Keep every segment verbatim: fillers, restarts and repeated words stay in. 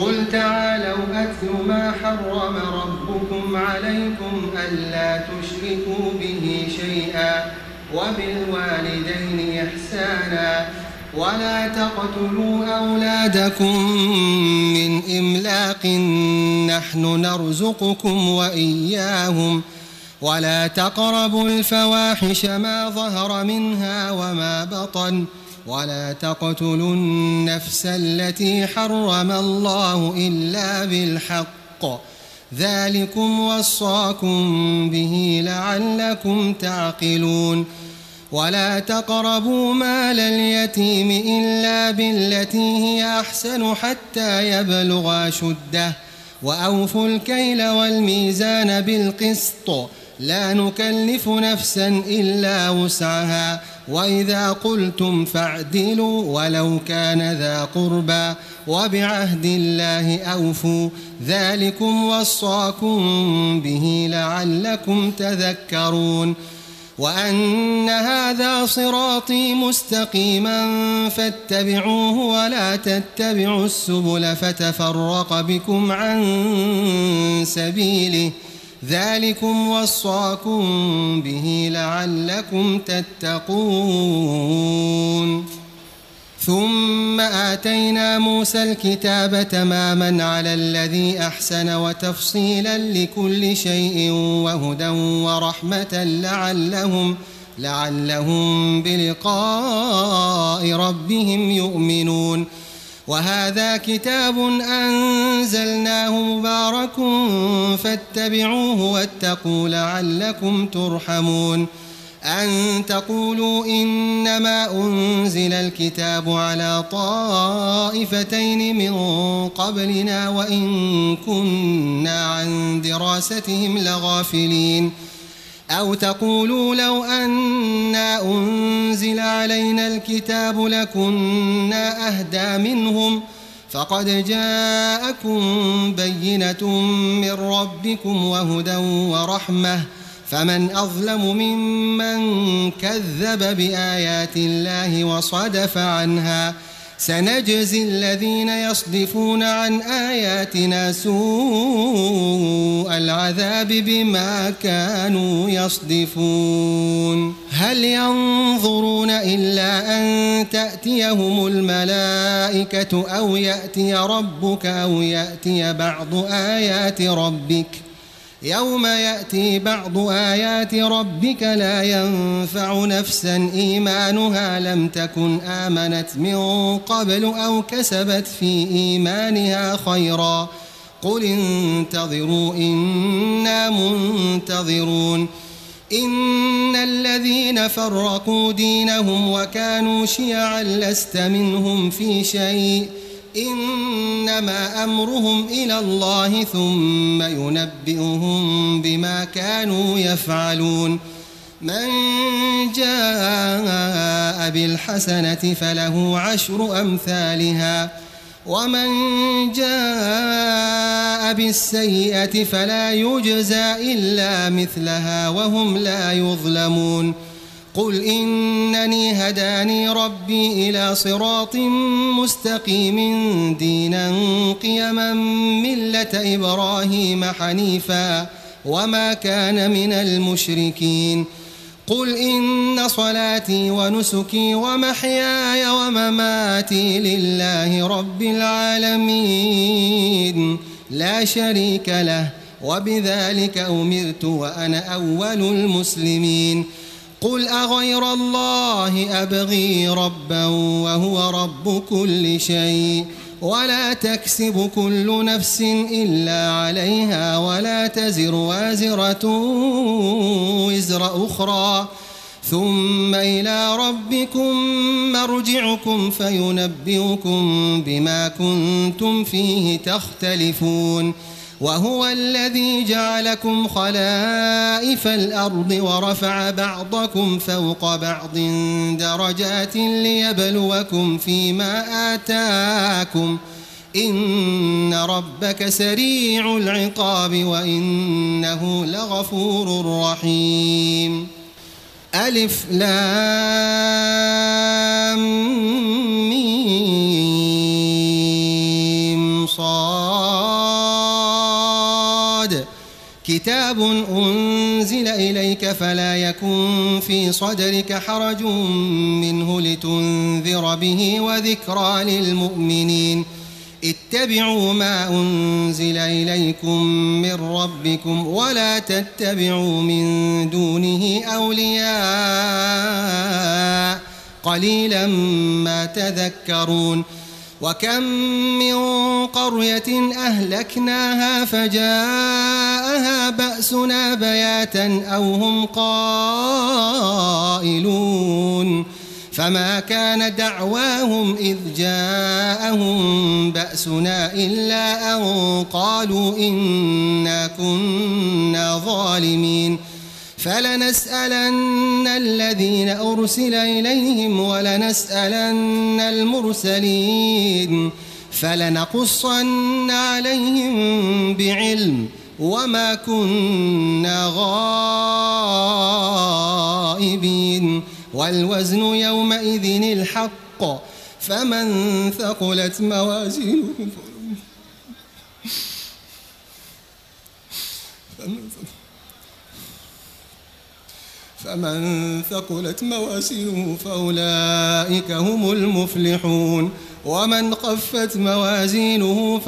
قل تعالوا أتل ما حرم ربكم عليكم ألا تشركوا به شيئا وبالوالدين إحسانا ولا تقتلوا أولادكم من إملاق نحن نرزقكم وإياهم ولا تقربوا الفواحش ما ظهر منها وما بطن ولا تقتلوا النفس التي حرم الله إلا بالحق ذلكم وصاكم به لعلكم تعقلون ولا تقربوا مال اليتيم إلا بالتي هي أحسن حتى يبلغ أشده وأوفوا الكيل والميزان بالقسط لا نكلف نفسا إلا وسعها وإذا قلتم فاعدلوا ولو كان ذا قربى وبعهد الله أوفوا ذلكم وصاكم به لعلكم تذكرون وأن هذا صراطي مستقيما فاتبعوه ولا تتبعوا السبل فتفرق بكم عن سبيله ذلكم وصاكم به لعلكم تتقون ثم آتينا موسى الكتاب تماما على الذي أحسن وتفصيلا لكل شيء وهدى ورحمة لعلهم, لعلهم بلقاء ربهم يؤمنون وهذا كتاب أنزلناه مبارك فاتبعوه واتقوا لعلكم ترحمون أن تقولوا إنما أنزل الكتاب على طائفتين من قبلنا وإن كنا عن دراستهم لغافلين أو تقولوا لو أنا أنزل علينا الكتاب لكنا أهدى منهم فقد جاءكم بينة من ربكم وهدى ورحمة فمن أظلم ممن كذب بآيات الله وصدف عنها سنجزي الذين يصدفون عن آياتنا سوء العذاب بما كانوا يصدفون هل ينظرون إلا أن تأتيهم الملائكة أو يأتي ربك أو يأتي بعض آيات ربك يوم يأتي بعض آيات ربك لا ينفع نفسا إيمانها لم تكن آمنت من قبل أو كسبت في إيمانها خيرا قل انتظروا إنا منتظرون إن الذين فرقوا دينهم وكانوا شيعا لست منهم في شيء إنما أمرهم إلى الله ثم ينبئهم بما كانوا يفعلون من جاء بالحسنة فله عشر أمثالها ومن جاء بالسيئة فلا يجزى إلا مثلها وهم لا يظلمون قل إنني هداني ربي إلى صراط مستقيم دينا قيما ملة إبراهيم حنيفا وما كان من المشركين قل إن صلاتي ونسكي ومحياي ومماتي لله رب العالمين لا شريك له وبذلك أمرت وأنا أول المسلمين قل أغير الله أبغي ربا وهو رب كل شيء ولا تكسب كل نفس إلا عليها ولا تزر وازرة وزر أخرى ثم إلى ربكم مرجعكم فينبئكم بما كنتم فيه تختلفون وهو الذي جعلكم خلائف الأرض ورفع بعضكم فوق بعض درجات ليبلوكم فيما آتاكم إن ربك سريع العقاب وإنه لغفور رحيم ألف لام ميم صاد كتاب أنزل إليك فلا يكن في صدرك حرج منه لتنذر به وذكرى للمؤمنين اتبعوا ما أنزل إليكم من ربكم ولا تتبعوا من دونه أولياء قليلا ما تذكرون وكم من قرية أهلكناها فجاءها بأسنا بياتا أو هم قائلون فما كان دعواهم إذ جاءهم بأسنا إلا أن قالوا إنا كنا ظالمين فلنسألن الذين أرسل إليهم ولنسألن المرسلين فلنقصن عليهم بعلم وما كنا غائبين والوزن يومئذ الحق فمن ثقلت موازينه فمن ثقلت موازينه فأولئك هم المفلحون ومن خفت موازينه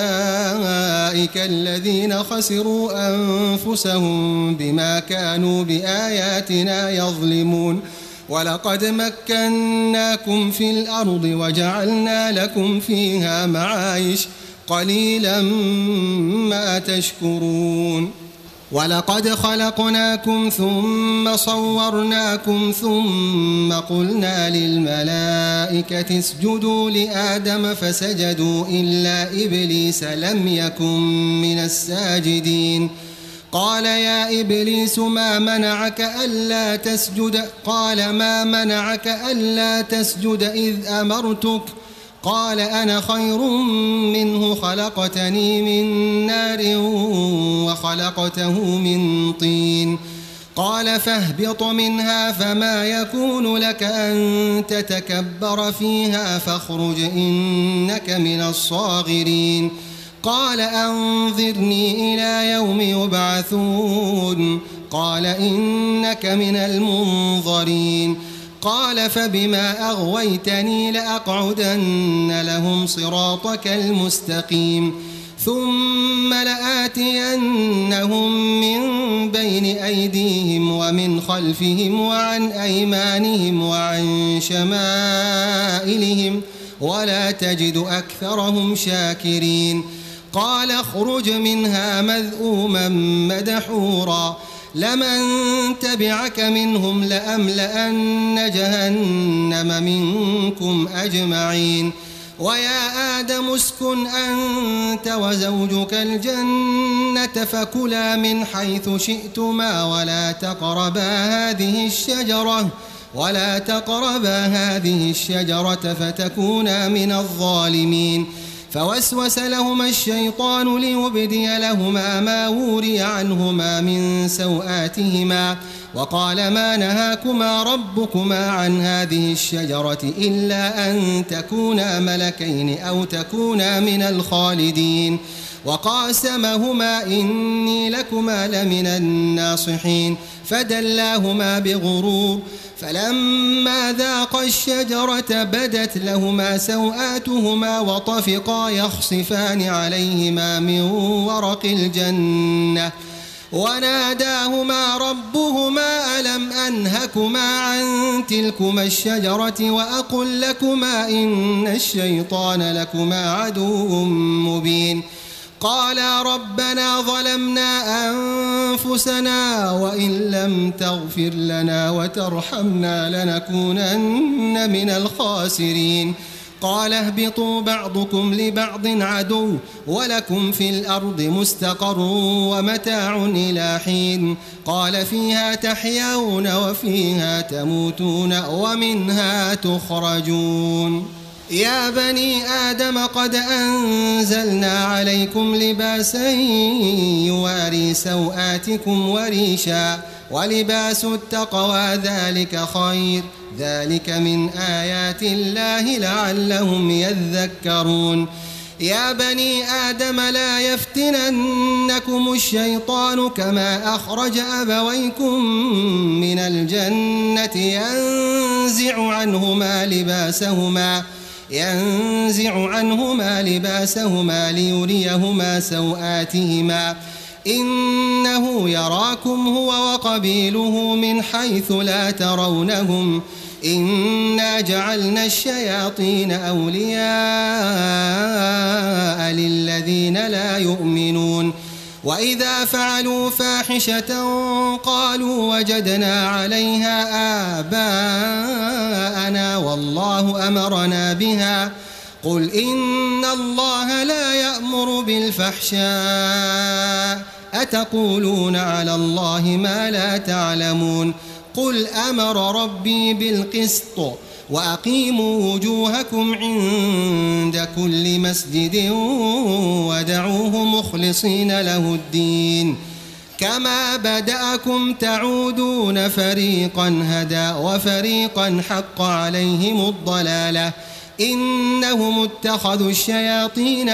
فأولئك الذين خسروا أنفسهم بما كانوا بآياتنا يظلمون ولقد مكناكم في الأرض وجعلنا لكم فيها معايش قليلا ما تشكرون ولقد خلقناكم ثم صورناكم ثم قلنا للملائكة اسجدوا لآدم فسجدوا إلا إبليس لم يكن من الساجدين قال يا إبليس ما منعك ألا تسجد قال ما منعك ألا تسجد إذ أمرتك قال أنا خير منه خلقتني من نار وخلقته من طين قال فاهبط منها فما يكون لك أن تتكبر فيها فاخرج إنك من الصاغرين قال أنظرني إلى يوم يبعثون قال إنك من المنظرين قال فبما أغويتني لأقعدن لهم صراطك المستقيم ثم لآتينهم من بين أيديهم ومن خلفهم وعن أيمانهم وعن شمائلهم ولا تجد أكثرهم شاكرين قال اخرج منها مذءوما مدحورا لمن تبعك منهم لأملأن جهنم منكم أجمعين ويا آدم اسكن أنت وزوجك الجنة فكلا من حيث شئتما ولا تقربا هذه الشجرة ولا تقربا هذه الشجرة فتكونا من الظالمين فوسوس لهما الشيطان ليبدي لهما ما وري عنهما من سوآتهما وقال ما نهاكما ربكما عن هذه الشجرة إلا أن تكونا ملكين أو تكونا من الخالدين وقاسمهما إني لكما لمن الناصحين فدلاهما بغرور فلما ذاقا الشجرة بدت لهما سوآتهما وطفقا يخصفان عليهما من ورق الجنة وناداهما ربهما ألم أنهكما عن تلكما الشجرة وأقل لكما إن الشيطان لكما عدو مبين قالا ربنا ظلمنا أنفسنا وإن لم تغفر لنا وترحمنا لنكونن من الخاسرين قال اهبطوا بعضكم لبعض عدو ولكم في الأرض مستقر ومتاع إلى حين قال فيها تحيون وفيها تموتون ومنها تخرجون يا بني آدم قد أنزلنا عليكم لباسا يواري سوآتكم وريشا ولباس التقوى ذلك خير ذلك من آيات الله لعلهم يذكرون يا بني آدم لا يفتننكم الشيطان كما أخرج أبويكم من الجنة ينزع عنهما لباسهما ينزع عنهما لباسهما ليريهما سوآتهما إنه يراكم هو وقبيله من حيث لا ترونهم إنا جعلنا الشياطين أولياء للذين لا يؤمنون وإذا فعلوا فاحشة قالوا وجدنا عليها آباءنا والله أمرنا بها قل إن الله لا يأمر بالفحشاء أتقولون على الله ما لا تعلمون قل أمر ربي بالقسط وأقيموا وجوهكم عند كل مسجد ودعوه مخلصين له الدين كما بدأكم تعودون فريقا هدى وفريقا حق عليهم الضلالة إنهم اتخذوا الشياطين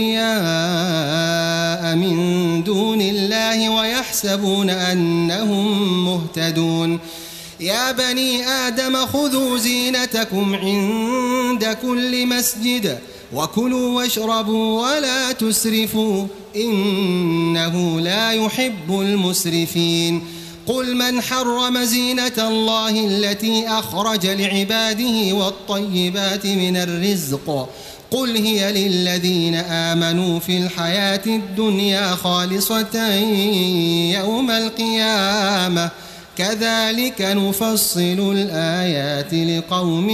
أولياء من دون الله ويحسبون أنهم مهتدون يا بني آدم خذوا زينتكم عند كل مسجد وكلوا واشربوا ولا تسرفوا إنه لا يحب المسرفين قل من حرم زينة الله التي أخرج لعباده والطيبات من الرزق قل هي للذين آمنوا في الحياة الدنيا خالصة يوم القيامة كذلك نفصل الآيات لقوم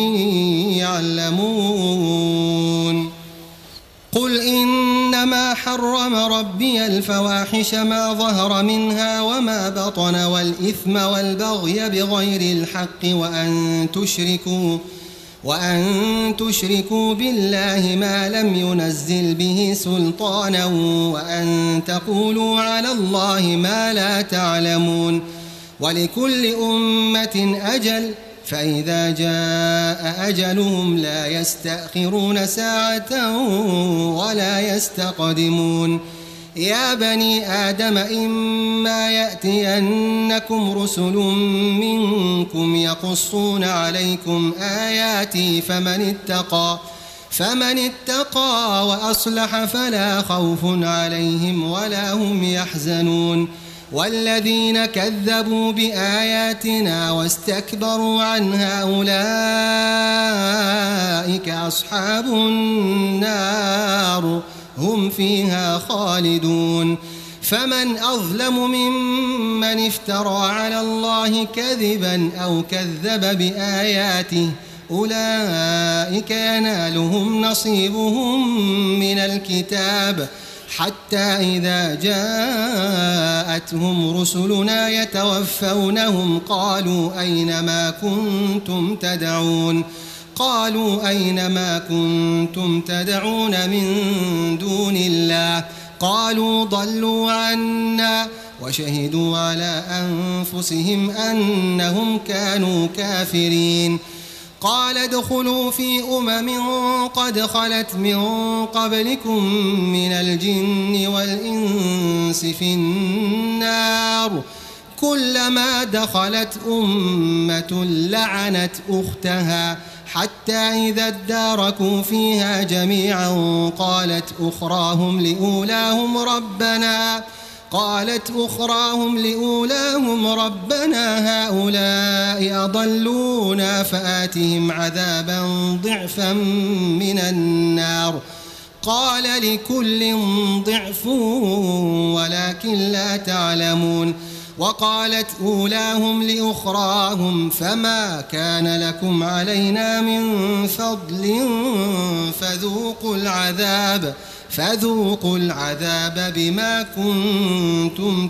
يعلمون قل إنما حرم ربي الفواحش ما ظهر منها وما بطن والإثم والبغي بغير الحق وأن تشركوا وأن تشركوا بالله ما لم ينزل به سلطانا وأن تقولوا على الله ما لا تعلمون ولكل أمة أجل فإذا جاء أجلهم لا يستأخرون ساعة ولا يستقدمون يا بني آدم إما يأتينكم رسل منكم يقصون عليكم آياتي فمن اتقى فمن اتقى وأصلح فلا خوف عليهم ولا هم يحزنون والذين كذبوا بآياتنا واستكبروا عنها أولئك أصحاب النار هم فيها خالدون فمن أظلم ممن افترى على الله كذبا أو كذب بآياته أولئك ينالهم نصيبهم من الكتاب حتى إذا جاءتهم رسلنا يتوفونهم قالوا أين ما كنتم تدعون قالوا أين ما كنتم تدعون من دون الله قالوا ضلوا عنا وشهدوا على أنفسهم أنهم كانوا كافرين قال ادخلوا في أمم قد خلت من قبلكم من الجن والإنس في النار كلما دخلت أمة لعنت أختها حتى إذا اداركوا فيها جميعا قالت أخراهم لأولاهم ربنا قالت أخراهم لأولاهم ربنا هؤلاء أضلونا فآتهم عذابا ضعفا من النار قال لكل ضعف ولكن لا تعلمون وقالت أولاهم لأخراهم فما كان لكم علينا من فضل فذوقوا العذاب فذوقوا العذاب بما كنتم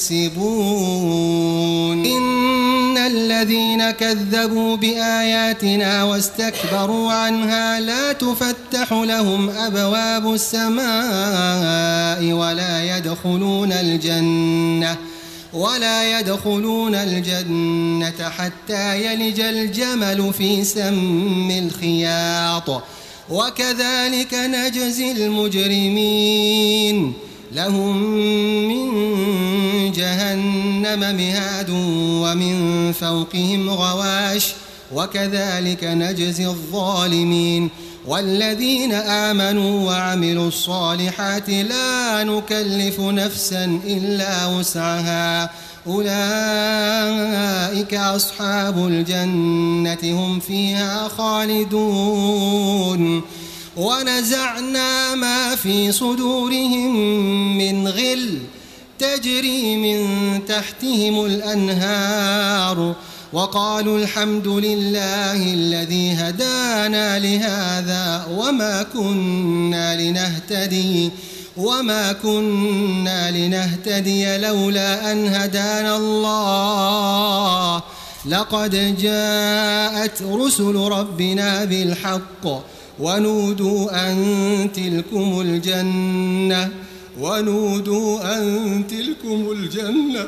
تكسبون إن الذين كذبوا بآياتنا واستكبروا عنها لا تفتح لهم أبواب السماء ولا يدخلون الجنة ولا يدخلون الجنة حتى يلج الجمل في سم الخياط وكذلك نجزي المجرمين لهم من جهنم مهاد ومن فوقهم غواش وكذلك نجزي الظالمين والذين آمنوا وعملوا الصالحات لا نكلف نفسا إلا وسعها أولئك أصحاب الجنة هم فيها خالدون ونزعنا ما في صدورهم من غل تجري من تحتهم الأنهار وقالوا الحمد لله الذي هدانا لهذا وما كنا لنهتدي وما كنا لنهتدي لولا أن هدانا الله لقد جاءت رسل ربنا بالحق ونودوا أن تلكم الجنة ونودوا أن تلكم الجنة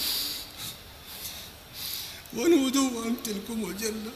ونودوا أن تلكم الجنة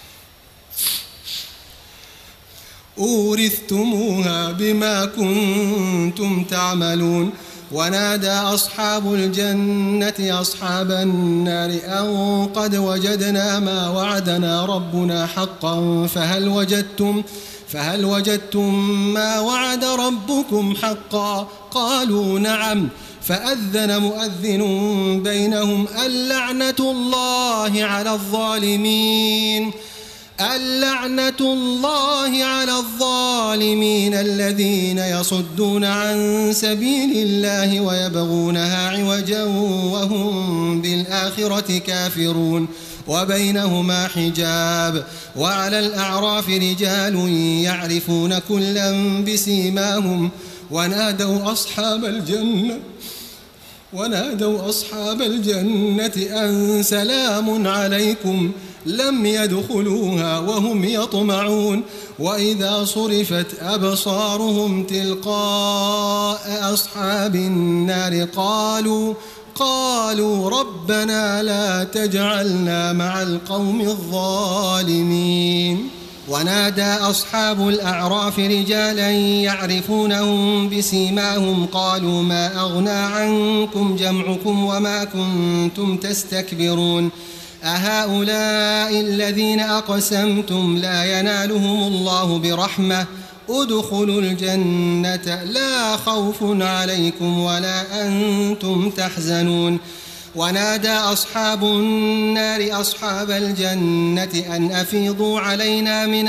أورثتموها بما كنتم تعملون ونادى أصحاب الجنة أصحاب النار أن قد وجدنا ما وعدنا ربنا حقا فهل وجدتم فهل وجدتم ما وعد ربكم حقا قالوا نعم فأذن مؤذن بينهم اللعنة الله على الظالمين اللعنة الله على الظالمين الذين يصدون عن سبيل الله ويبغونها عوجا وهم بالآخرة كافرون وبينهما حجاب وعلى الأعراف رجال يعرفون كلا بسيماهم ونادوا أصحاب الجنة ونادوا أصحاب الجنة أن سلام عليكم لم يدخلوها وهم يطمعون وإذا صرفت أبصارهم تلقاء أصحاب النار قالوا قالوا ربنا لا تجعلنا مع القوم الظالمين ونادى أصحاب الأعراف رجالا يعرفونهم بسيماهم قالوا ما أغنى عنكم جمعكم وما كنتم تستكبرون أهؤلاء الذين أقسمتم لا ينالهم الله برحمة ادخلوا الجنة لا خوف عليكم ولا أنتم تحزنون ونادى أصحاب النار أصحاب الجنة أن أفيضوا علينا من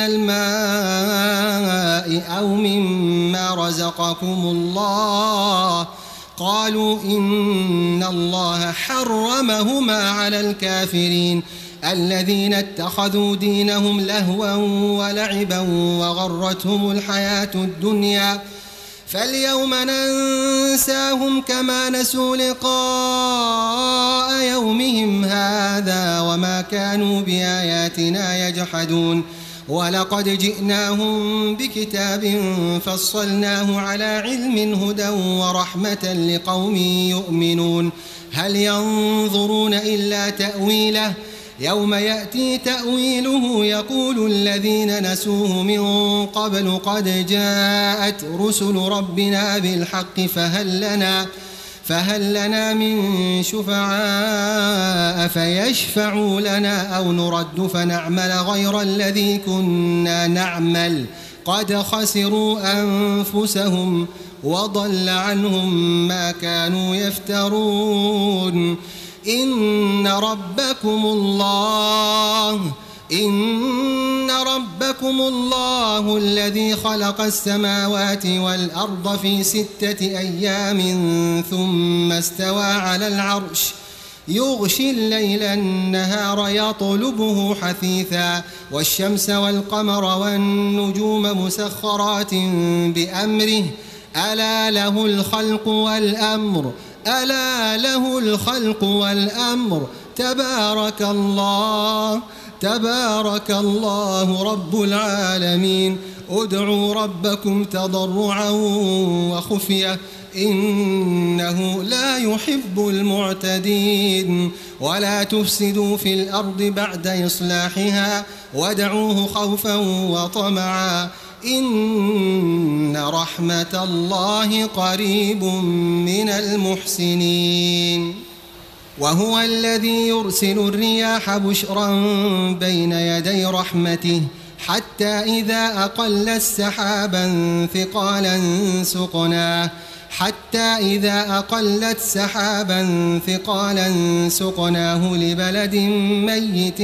الماء أو مما رزقكم الله قالوا إن الله حرمهما على الكافرين الذين اتخذوا دينهم لهوا ولعبا وغرتهم الحياة الدنيا فاليوم ننساهم كما نسوا لقاء يومهم هذا وما كانوا بآياتنا يجحدون ولقد جئناهم بكتاب فصلناه على علم هدى ورحمة لقوم يؤمنون هل ينظرون إلا تأويله يوم يأتي تأويله يقول الذين نسوه من قبل قد جاءت رسل ربنا بالحق فهل لنا فهل لنا من شفعاء فيشفعوا لنا أو نرد فنعمل غير الذي كنا نعمل قد خسروا أنفسهم وضل عنهم ما كانوا يفترون إن ربكم الله إن ربكم الله الذي خلق السماوات والأرض في ستة أيام ثم استوى على العرش يغشي الليل النهار يطلبه حثيثا والشمس والقمر والنجوم مسخرات بأمره ألا له الخلق والأمر ألا له الخلق والأمر تبارك الله تبارك الله رب العالمين ادعوا ربكم تضرعا وخفية إنه لا يحب المعتدين ولا تفسدوا في الأرض بعد إصلاحها وادعوه خوفا وطمعا إن رحمة الله قريب من المحسنين. وهو الذي يرسل الرياح بشرا بين يدي رحمته حتى إذا أقلت سحابا ثقالا سقناه حتى إذا أقلت سحابا ثقالا سقناه لبلد ميت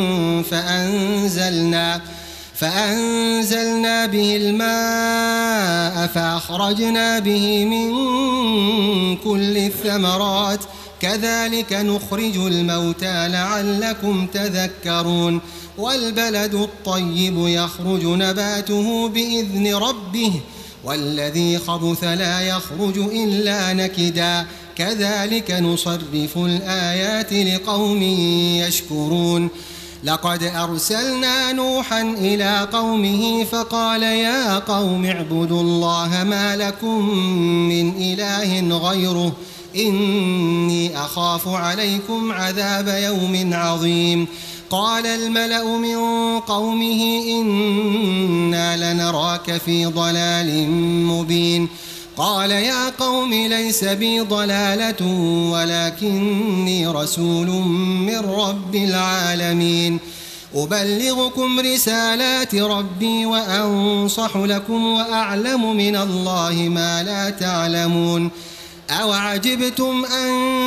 فأنزلنا فأنزلنا به الماء فأخرجنا به من كل الثمرات كذلك نخرج الموتى لعلكم تذكرون. والبلد الطيب يخرج نباته بإذن ربه والذي خبث لا يخرج إلا نكدا كذلك نصرف الآيات لقوم يشكرون. لقد أرسلنا نوحا إلى قومه فقال يا قوم اعبدوا الله ما لكم من إله غيره إني أخاف عليكم عذاب يوم عظيم. قال الملأ من قومه إنا لنراك في ضلال مبين. قال يا قوم ليس بي ضلالة ولكني رسول من رب العالمين أبلغكم رسالات ربي وأنصح لكم وأعلم من الله ما لا تعلمون. أوعجبتم أن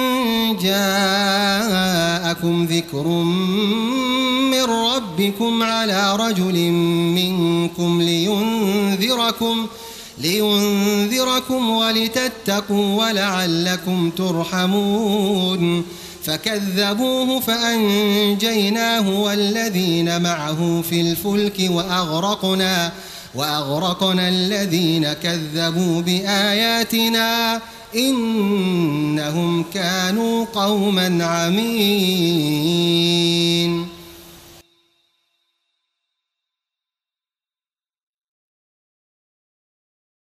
جاءكم ذكر من ربكم على رجل منكم لينذركم لينذركم ولتتقوا ولعلكم ترحمون. فكذبوه فأنجيناه والذين معه في الفلك وأغرقنا وأغرقنا الذين كذبوا بآياتنا إنهم كانوا قوما عمين.